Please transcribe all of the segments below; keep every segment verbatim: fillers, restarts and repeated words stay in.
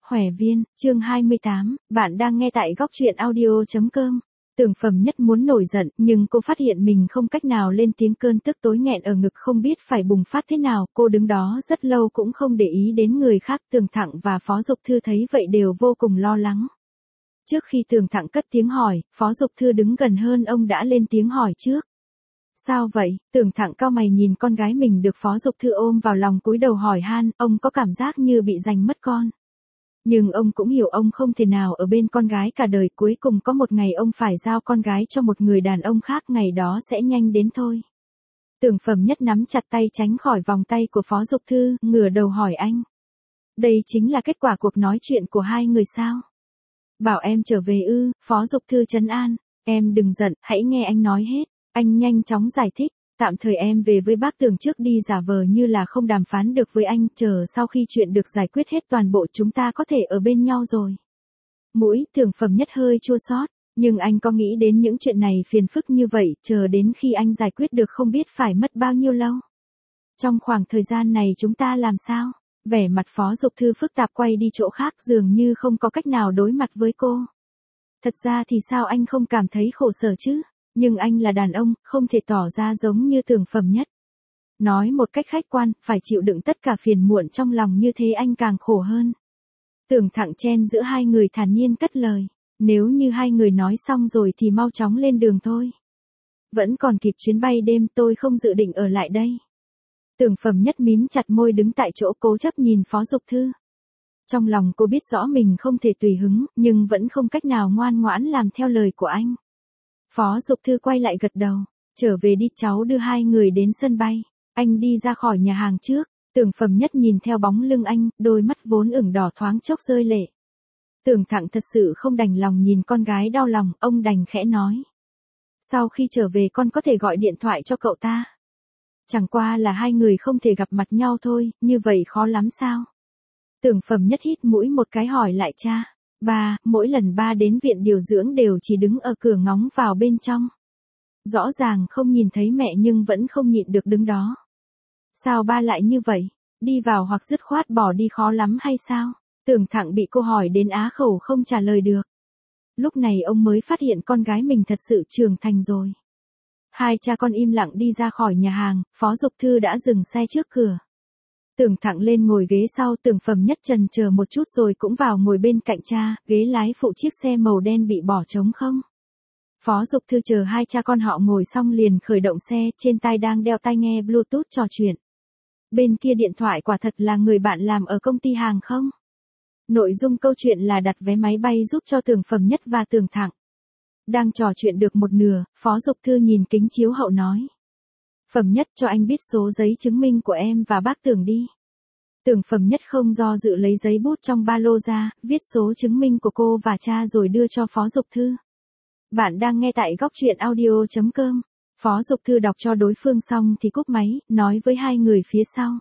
Hòe viên, chương hai mươi tám, bạn đang nghe tại góc truyện audio.com. Tưởng Phẩm Nhất muốn nổi giận, nhưng cô phát hiện mình không cách nào lên tiếng, cơn tức tối nghẹn ở ngực không biết phải bùng phát thế nào. Cô đứng đó rất lâu cũng không để ý đến người khác. Tường Thặng và Phó Dục Thư thấy vậy đều vô cùng lo lắng. Trước khi Tường Thặng cất tiếng hỏi, Phó Dục Thư đứng gần hơn ông đã lên tiếng hỏi trước. Sao vậy? Tường Thặng cau mày nhìn con gái mình được Phó Dục Thư ôm vào lòng cúi đầu hỏi han, ông có cảm giác như bị giành mất con. Nhưng ông cũng hiểu ông không thể nào ở bên con gái cả đời, cuối cùng có một ngày ông phải giao con gái cho một người đàn ông khác, ngày đó sẽ nhanh đến thôi. Tưởng Phẩm Nhất nắm chặt tay tránh khỏi vòng tay của Phó Dục Thư, ngửa đầu hỏi anh. Đây chính là kết quả cuộc nói chuyện của hai người sao? Bảo em trở về ư? Phó Dục Thư trấn an, em đừng giận, hãy nghe anh nói hết. Anh nhanh chóng giải thích. Tạm thời em về với bác Tường trước đi, giả vờ như là không đàm phán được với anh, chờ sau khi chuyện được giải quyết hết toàn bộ chúng ta có thể ở bên nhau rồi. Mũi Tưởng Phẩm Nhất hơi chua xót, nhưng anh có nghĩ đến những chuyện này phiền phức như vậy, chờ đến khi anh giải quyết được không biết phải mất bao nhiêu lâu. Trong khoảng thời gian này chúng ta làm sao? Vẻ mặt Phó Dục Thư phức tạp, quay đi chỗ khác, dường như không có cách nào đối mặt với cô. Thật ra thì sao anh không cảm thấy khổ sở chứ? Nhưng anh là đàn ông, không thể tỏ ra giống như Tưởng Phẩm Nhất. Nói một cách khách quan, phải chịu đựng tất cả phiền muộn trong lòng như thế anh càng khổ hơn. Tưởng Thặng chen giữa hai người thản nhiên cất lời. Nếu như hai người nói xong rồi thì mau chóng lên đường thôi. Vẫn còn kịp chuyến bay đêm, tôi không dự định ở lại đây. Tưởng Phẩm Nhất mím chặt môi đứng tại chỗ cố chấp nhìn Phó Dục Thư. Trong lòng cô biết rõ mình không thể tùy hứng, nhưng vẫn không cách nào ngoan ngoãn làm theo lời của anh. Phó Dục Thư quay lại gật đầu. Trở về đi, cháu đưa hai người đến sân bay. Anh đi ra khỏi nhà hàng trước. Tưởng Phẩm Nhất nhìn theo bóng lưng anh, đôi mắt vốn ửng đỏ thoáng chốc rơi lệ. Tưởng Thặng thật sự không đành lòng nhìn con gái đau lòng, ông đành khẽ nói. Sau khi trở về con có thể gọi điện thoại cho cậu ta. Chẳng qua là hai người không thể gặp mặt nhau thôi, như vậy khó lắm sao? Tưởng Phẩm Nhất hít mũi một cái hỏi lại cha. Ba, mỗi lần ba đến viện điều dưỡng đều chỉ đứng ở cửa ngóng vào bên trong. Rõ ràng không nhìn thấy mẹ nhưng vẫn không nhịn được đứng đó. Sao ba lại như vậy? Đi vào hoặc dứt khoát bỏ đi khó lắm hay sao? Tưởng Thặng bị cô hỏi đến á khẩu không trả lời được. Lúc này ông mới phát hiện con gái mình thật sự trưởng thành rồi. Hai cha con im lặng đi ra khỏi nhà hàng, Phó Dục Thư đã dừng xe trước cửa. Tưởng Thặng lên ngồi ghế sau, Tưởng Phẩm Nhất chần chờ một chút rồi cũng vào ngồi bên cạnh cha, ghế lái phụ chiếc xe màu đen bị bỏ trống không. Phó Dục Thư chờ hai cha con họ ngồi xong liền khởi động xe, trên tai đang đeo tai nghe Bluetooth trò chuyện. Bên kia điện thoại quả thật là người bạn làm ở công ty hàng không. Nội dung câu chuyện là đặt vé máy bay giúp cho Tưởng Phẩm Nhất và Tưởng Thặng. Đang trò chuyện được một nửa, Phó Dục Thư nhìn kính chiếu hậu nói. Phẩm Nhất, cho anh biết số giấy chứng minh của em và bác Tưởng đi. Tưởng Phẩm Nhất không do dự lấy giấy bút trong ba lô ra, viết số chứng minh của cô và cha rồi đưa cho Phó Dục Thư. Bạn đang nghe tại góc truyện audio.com. Phó Dục Thư đọc cho đối phương xong thì cúp máy, nói với hai người phía sau.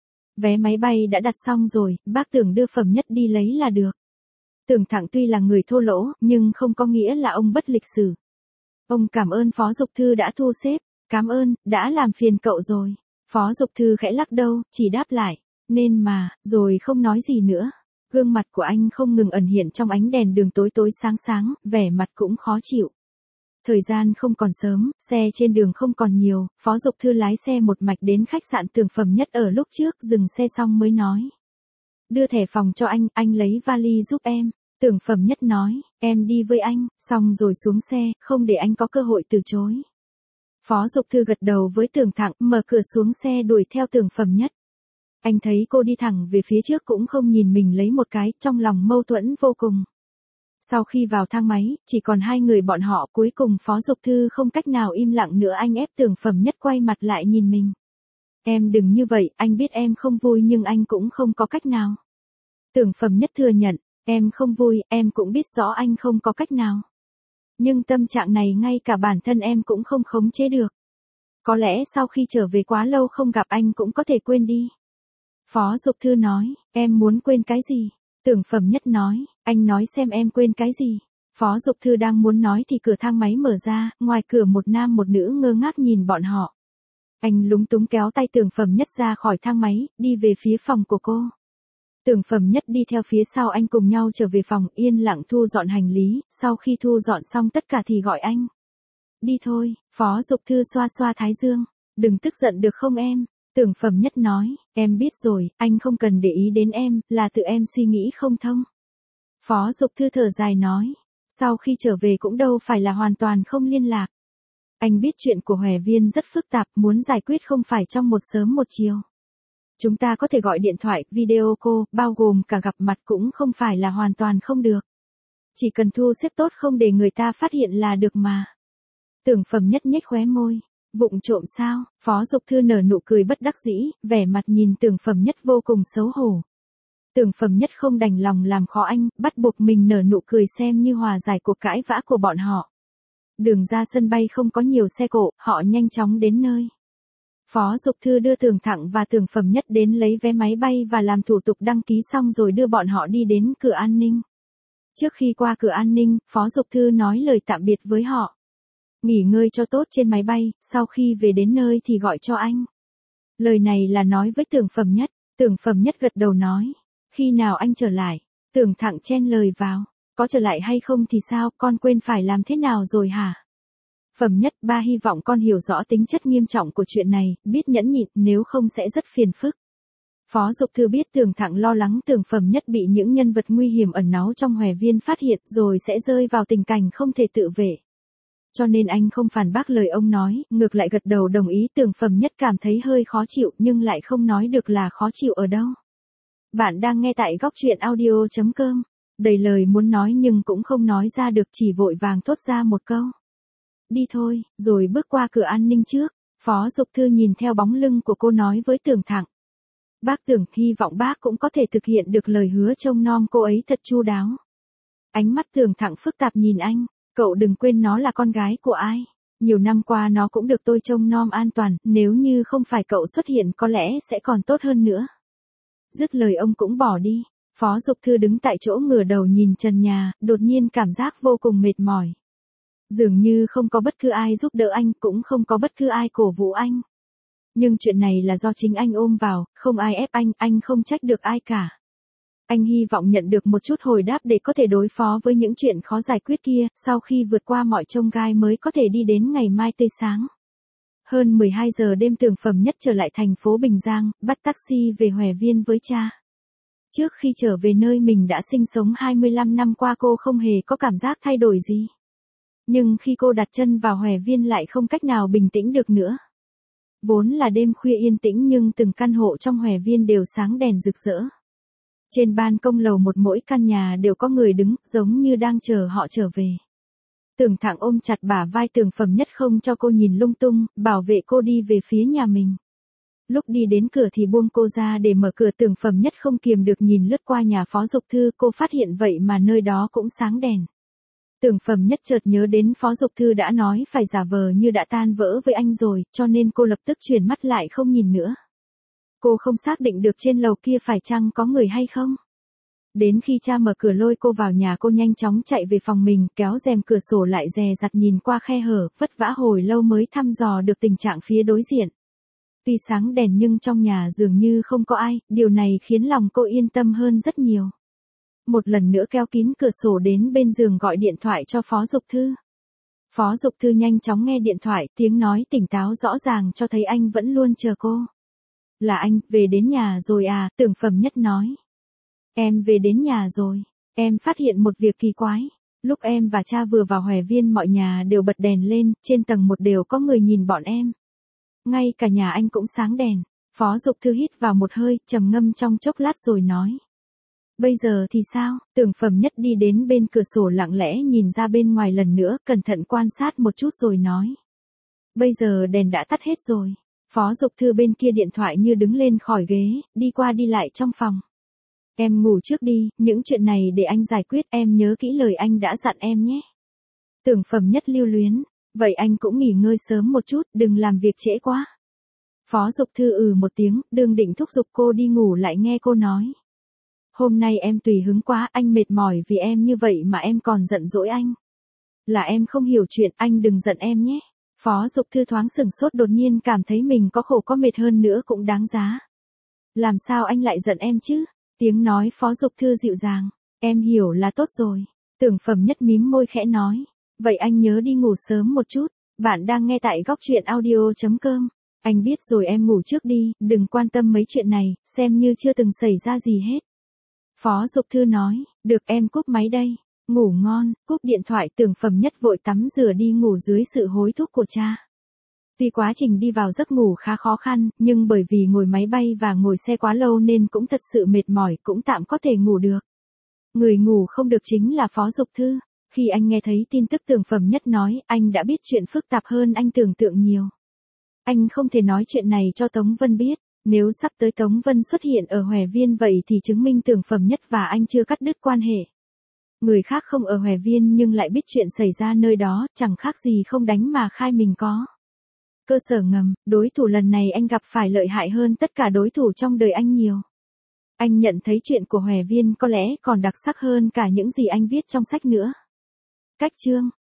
Vé máy bay đã đặt xong rồi, bác Tưởng đưa Phẩm Nhất đi lấy là được. Tưởng Thặng tuy là người thô lỗ, nhưng không có nghĩa là ông bất lịch sự. Ông cảm ơn Phó Dục Thư đã thu xếp. Cảm ơn, đã làm phiền cậu rồi. Phó Dục Thư khẽ lắc đầu, chỉ đáp lại. Nên mà, rồi không nói gì nữa. Gương mặt của anh không ngừng ẩn hiện trong ánh đèn đường tối tối sáng sáng, vẻ mặt cũng khó chịu. Thời gian không còn sớm, xe trên đường không còn nhiều, Phó Dục Thư lái xe một mạch đến khách sạn Tưởng Phẩm Nhất ở lúc trước, dừng xe xong mới nói. Đưa thẻ phòng cho anh, anh lấy vali giúp em. Tưởng Phẩm Nhất nói, em đi với anh, xong rồi xuống xe, không để anh có cơ hội từ chối. Phó Dục Thư gật đầu với Tưởng Thặng, mở cửa xuống xe đuổi theo Tưởng Phẩm Nhất. Anh thấy cô đi thẳng về phía trước cũng không nhìn mình lấy một cái, trong lòng mâu thuẫn vô cùng. Sau khi vào thang máy, chỉ còn hai người bọn họ, cuối cùng Phó Dục Thư không cách nào im lặng nữa, anh ép Tưởng Phẩm Nhất quay mặt lại nhìn mình. Em đừng như vậy, anh biết em không vui nhưng anh cũng không có cách nào. Tưởng Phẩm Nhất thừa nhận, em không vui, em cũng biết rõ anh không có cách nào. Nhưng tâm trạng này ngay cả bản thân em cũng không khống chế được. Có lẽ sau khi trở về quá lâu không gặp anh cũng có thể quên đi. Phó Dục Thư nói, em muốn quên cái gì? Tưởng Phẩm Nhất nói, anh nói xem em quên cái gì? Phó Dục Thư đang muốn nói thì cửa thang máy mở ra, ngoài cửa một nam một nữ ngơ ngác nhìn bọn họ. Anh lúng túng kéo tay Tưởng Phẩm Nhất ra khỏi thang máy, đi về phía phòng của cô. Tưởng Phẩm Nhất đi theo phía sau anh cùng nhau trở về phòng, yên lặng thu dọn hành lý, sau khi thu dọn xong tất cả thì gọi anh. Đi thôi, Phó Dục Thư xoa xoa thái dương. Đừng tức giận được không em? Tưởng Phẩm Nhất nói, em biết rồi, anh không cần để ý đến em, là tự em suy nghĩ không thông. Phó Dục Thư thở dài nói, sau khi trở về cũng đâu phải là hoàn toàn không liên lạc. Anh biết chuyện của Hòe Viên rất phức tạp, muốn giải quyết không phải trong một sớm một chiều. Chúng ta có thể gọi điện thoại, video call, bao gồm cả gặp mặt cũng không phải là hoàn toàn không được. Chỉ cần thu xếp tốt không để người ta phát hiện là được mà. Tưởng Phẩm Nhất nhếch khóe môi. Vụng trộm sao? Phó Dục Thư nở nụ cười bất đắc dĩ, vẻ mặt nhìn Tưởng Phẩm Nhất vô cùng xấu hổ. Tưởng Phẩm Nhất không đành lòng làm khó anh, bắt buộc mình nở nụ cười xem như hòa giải cuộc cãi vã của bọn họ. Đường ra sân bay không có nhiều xe cộ, họ nhanh chóng đến nơi. Phó Dục Thư đưa Tưởng Thặng và Tưởng Phẩm Nhất đến lấy vé máy bay và làm thủ tục đăng ký xong rồi đưa bọn họ đi đến cửa an ninh. Trước khi qua cửa an ninh, Phó Dục Thư nói lời tạm biệt với họ. Nghỉ ngơi cho tốt trên máy bay, sau khi về đến nơi thì gọi cho anh. Lời này là nói với Tưởng Phẩm Nhất. Tưởng Phẩm Nhất gật đầu nói. Khi nào anh trở lại? Tưởng Thặng chen lời vào. Có trở lại hay không thì sao, con quên phải làm thế nào rồi hả? Phẩm Nhất, ba hy vọng con hiểu rõ tính chất nghiêm trọng của chuyện này, biết nhẫn nhịn, nếu không sẽ rất phiền phức. Phó Dục Thư biết Tưởng Thặng lo lắng Tưởng Phẩm Nhất bị những nhân vật nguy hiểm ẩn náu trong Hòe Viên phát hiện rồi sẽ rơi vào tình cảnh không thể tự vệ. Cho nên anh không phản bác lời ông nói, ngược lại gật đầu đồng ý. Tưởng Phẩm Nhất cảm thấy hơi khó chịu nhưng lại không nói được là khó chịu ở đâu. Bạn đang nghe tại góc truyện audio chấm com. Đầy lời muốn nói nhưng cũng không nói ra được, chỉ vội vàng thốt ra một câu. Đi thôi, rồi bước qua cửa an ninh trước. Phó Dục Thư nhìn theo bóng lưng của cô nói với Tưởng Thặng. Bác Tưởng, hy vọng bác cũng có thể thực hiện được lời hứa trông nom cô ấy thật chu đáo. Ánh mắt Tưởng Thặng phức tạp nhìn anh. Cậu đừng quên nó là con gái của ai. Nhiều năm qua nó cũng được tôi trông nom an toàn, nếu như không phải cậu xuất hiện có lẽ sẽ còn tốt hơn nữa. Dứt lời ông cũng bỏ đi. Phó Dục Thư đứng tại chỗ ngửa đầu nhìn trần nhà, đột nhiên cảm giác vô cùng mệt mỏi. Dường như không có bất cứ ai giúp đỡ anh, cũng không có bất cứ ai cổ vũ anh. Nhưng chuyện này là do chính anh ôm vào, không ai ép anh, anh không trách được ai cả. Anh hy vọng nhận được một chút hồi đáp để có thể đối phó với những chuyện khó giải quyết kia, sau khi vượt qua mọi chông gai mới có thể đi đến ngày mai tươi sáng. Hơn mười hai giờ đêm Tưởng Phẩm Nhất trở lại thành phố Bình Giang, bắt taxi về Hòe Viên với cha. Trước khi trở về nơi mình đã sinh sống hai mươi lăm năm qua cô không hề có cảm giác thay đổi gì. Nhưng khi cô đặt chân vào Hòe Viên lại không cách nào bình tĩnh được nữa. Vốn là đêm khuya yên tĩnh nhưng từng căn hộ trong Hòe Viên đều sáng đèn rực rỡ. Trên ban công lầu một mỗi căn nhà đều có người đứng, giống như đang chờ họ trở về. Tưởng Thặng ôm chặt bả vai Tưởng Phẩm Nhất không cho cô nhìn lung tung, bảo vệ cô đi về phía nhà mình. Lúc đi đến cửa thì buông cô ra để mở cửa. Tưởng Phẩm Nhất không kiềm được nhìn lướt qua nhà Phó Dục Thư, cô phát hiện vậy mà nơi đó cũng sáng đèn. Tưởng Phẩm Nhất chợt nhớ đến Phó Dục Thư đã nói phải giả vờ như đã tan vỡ với anh rồi, cho nên cô lập tức chuyển mắt lại không nhìn nữa. Cô không xác định được trên lầu kia phải chăng có người hay không. Đến khi cha mở cửa lôi cô vào nhà, cô nhanh chóng chạy về phòng mình, kéo rèm cửa sổ lại dè dặt nhìn qua khe hở, vất vả hồi lâu mới thăm dò được tình trạng phía đối diện. Tuy sáng đèn nhưng trong nhà dường như không có ai, điều này khiến lòng cô yên tâm hơn rất nhiều. Một lần nữa kéo kín cửa sổ đến bên giường gọi điện thoại cho Phó Dục Thư. Phó Dục Thư nhanh chóng nghe điện thoại, tiếng nói tỉnh táo rõ ràng cho thấy anh vẫn luôn chờ cô. Là anh, về đến nhà rồi à? Tưởng Phẩm Nhất nói. Em về đến nhà rồi. Em phát hiện một việc kỳ quái. Lúc em và cha vừa vào Hòe Viên mọi nhà đều bật đèn lên, trên tầng một đều có người nhìn bọn em. Ngay cả nhà anh cũng sáng đèn. Phó Dục Thư hít vào một hơi, trầm ngâm trong chốc lát rồi nói. Bây giờ thì sao? Tưởng Phẩm Nhất đi đến bên cửa sổ lặng lẽ nhìn ra bên ngoài lần nữa, cẩn thận quan sát một chút rồi nói. Bây giờ đèn đã tắt hết rồi. Phó Dục Thư bên kia điện thoại như đứng lên khỏi ghế, đi qua đi lại trong phòng. Em ngủ trước đi, những chuyện này để anh giải quyết, em nhớ kỹ lời anh đã dặn em nhé. Tưởng Phẩm Nhất lưu luyến, vậy anh cũng nghỉ ngơi sớm một chút, đừng làm việc trễ quá. Phó Dục Thư ừ một tiếng, đương định thúc giục cô đi ngủ lại nghe cô nói. Hôm nay em tùy hứng quá, anh mệt mỏi vì em như vậy mà em còn giận dỗi anh. Là em không hiểu chuyện, anh đừng giận em nhé. Phó Dục Thư thoáng sửng sốt, đột nhiên cảm thấy mình có khổ có mệt hơn nữa cũng đáng giá. Làm sao anh lại giận em chứ? Tiếng nói Phó Dục Thư dịu dàng. Em hiểu là tốt rồi. Tưởng Phẩm Nhất mím môi khẽ nói. Vậy anh nhớ đi ngủ sớm một chút. Bạn đang nghe tại góc truyện audio.com. Anh biết rồi, em ngủ trước đi, đừng quan tâm mấy chuyện này, xem như chưa từng xảy ra gì hết. Phó Dục Thư nói. Được, em cúp máy đây. Ngủ ngon. Cúp điện thoại, Tưởng Phẩm Nhất vội tắm rửa đi ngủ dưới sự hối thúc của cha. Tuy quá trình đi vào giấc ngủ khá khó khăn, nhưng bởi vì ngồi máy bay và ngồi xe quá lâu nên cũng thật sự mệt mỏi, cũng tạm có thể ngủ được. Người ngủ không được chính là Phó Dục Thư. Khi anh nghe thấy tin tức Tưởng Phẩm Nhất nói, anh đã biết chuyện phức tạp hơn anh tưởng tượng nhiều. Anh không thể nói chuyện này cho Tống Vân biết. Nếu sắp tới Tống Vân xuất hiện ở Hòe Viên vậy thì chứng minh Tưởng Phẩm Nhất và anh chưa cắt đứt quan hệ. Người khác không ở Hòe Viên nhưng lại biết chuyện xảy ra nơi đó, chẳng khác gì không đánh mà khai mình có cơ sở ngầm. Đối thủ lần này anh gặp phải lợi hại hơn tất cả đối thủ trong đời anh nhiều. Anh nhận thấy chuyện của Hòe Viên có lẽ còn đặc sắc hơn cả những gì anh viết trong sách nữa. Cách chương